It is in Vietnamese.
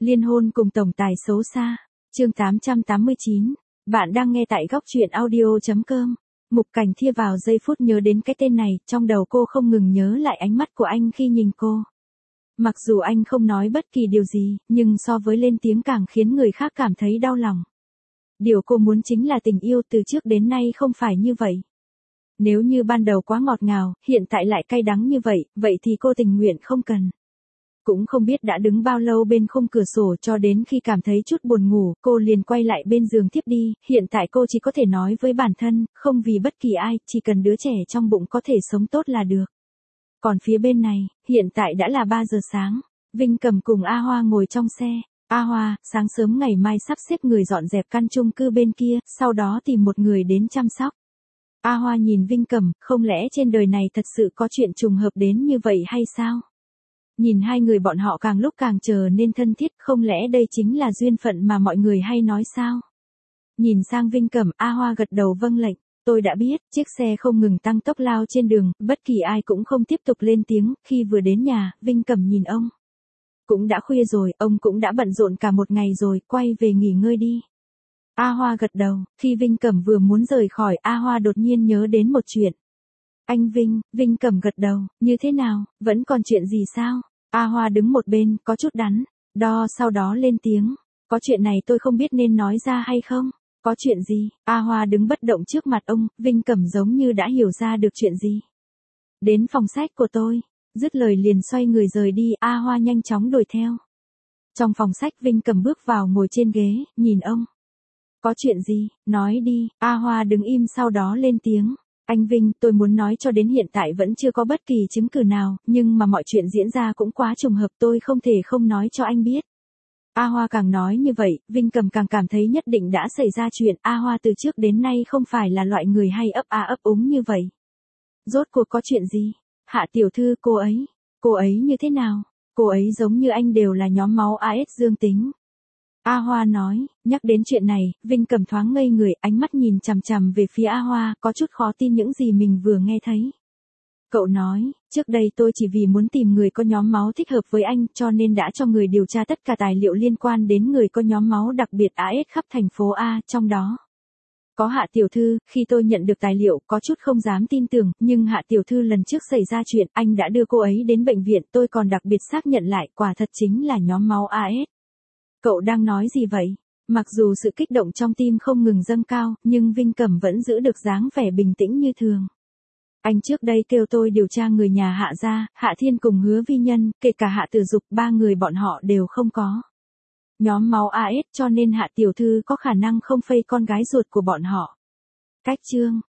Liên hôn cùng tổng tài xấu xa. Chương 889. Bạn đang nghe tại góc truyện audio.com. Mục Cảnh Thia vào giây phút nhớ đến cái tên này, trong đầu cô không ngừng nhớ lại ánh mắt của anh khi nhìn cô. Mặc dù anh không nói bất kỳ điều gì, nhưng so với lên tiếng càng khiến người khác cảm thấy đau lòng. Điều cô muốn chính là tình yêu từ trước đến nay không phải như vậy. Nếu như ban đầu quá ngọt ngào, hiện tại lại cay đắng như vậy, vậy thì cô tình nguyện không cần. Cũng không biết đã đứng bao lâu bên khung cửa sổ cho đến khi cảm thấy chút buồn ngủ, cô liền quay lại bên giường thiếp đi, hiện tại cô chỉ có thể nói với bản thân, không vì bất kỳ ai, chỉ cần đứa trẻ trong bụng có thể sống tốt là được. Còn phía bên này, hiện tại đã là 3 giờ sáng, Vinh Cầm cùng A Hoa ngồi trong xe. A Hoa, sáng sớm ngày mai sắp xếp người dọn dẹp căn chung cư bên kia, sau đó tìm một người đến chăm sóc. A Hoa nhìn Vinh Cầm, không lẽ trên đời này thật sự có chuyện trùng hợp đến như vậy hay sao? Nhìn hai người bọn họ càng lúc càng trở nên thân thiết, không lẽ đây chính là duyên phận mà mọi người hay nói sao? Nhìn sang Vinh Cầm, A Hoa gật đầu vâng lệnh. Tôi đã biết, chiếc xe không ngừng tăng tốc lao trên đường, bất kỳ ai cũng không tiếp tục lên tiếng, khi vừa đến nhà, Vinh Cầm nhìn ông. Cũng đã khuya rồi, ông cũng đã bận rộn cả một ngày rồi, quay về nghỉ ngơi đi. A Hoa gật đầu, khi Vinh Cầm vừa muốn rời khỏi, A Hoa đột nhiên nhớ đến một chuyện. Anh Vinh, Vinh Cầm gật đầu, như thế nào, vẫn còn chuyện gì sao? A Hoa đứng một bên, có chút đắn, đo sau đó lên tiếng. Có chuyện này tôi không biết nên nói ra hay không? Có chuyện gì? A Hoa đứng bất động trước mặt ông, Vinh Cầm giống như đã hiểu ra được chuyện gì. Đến phòng sách của tôi. Dứt lời liền xoay người rời đi, A Hoa nhanh chóng đuổi theo. Trong phòng sách Vinh Cầm bước vào ngồi trên ghế, nhìn ông. Có chuyện gì, nói đi, A Hoa đứng im sau đó lên tiếng. Anh Vinh, tôi muốn nói cho đến hiện tại vẫn chưa có bất kỳ chứng cứ nào, nhưng mà mọi chuyện diễn ra cũng quá trùng hợp, tôi không thể không nói cho anh biết. A Hoa càng nói như vậy, Vinh Cầm càng cảm thấy nhất định đã xảy ra chuyện. A Hoa từ trước đến nay không phải là loại người hay ấp a ấp úng như vậy. Rốt cuộc có chuyện gì? Hạ tiểu thư, cô ấy như thế nào? Cô ấy giống như anh đều là nhóm máu AS dương tính. A Hoa nói, nhắc đến chuyện này, Vinh Cầm thoáng ngây người, ánh mắt nhìn chằm chằm về phía A Hoa, có chút khó tin những gì mình vừa nghe thấy. Cậu nói, trước đây tôi chỉ vì muốn tìm người có nhóm máu thích hợp với anh, cho nên đã cho người điều tra tất cả tài liệu liên quan đến người có nhóm máu đặc biệt AS khắp thành phố A, trong đó có Hạ tiểu thư. Khi tôi nhận được tài liệu, có chút không dám tin tưởng, nhưng Hạ tiểu thư lần trước xảy ra chuyện, anh đã đưa cô ấy đến bệnh viện, tôi còn đặc biệt xác nhận lại, quả thật chính là nhóm máu AS. Cậu đang nói gì vậy? Mặc dù sự kích động trong tim không ngừng dâng cao, nhưng Vinh Cầm vẫn giữ được dáng vẻ bình tĩnh như thường. Anh trước đây kêu tôi điều tra người nhà Hạ gia, Hạ Thiên cùng Hứa Vi Nhân, kể cả Hạ Tử Dục, 3 người bọn họ đều không có nhóm máu AS, cho nên Hạ tiểu thư có khả năng không phây con gái ruột của bọn họ. Cách chương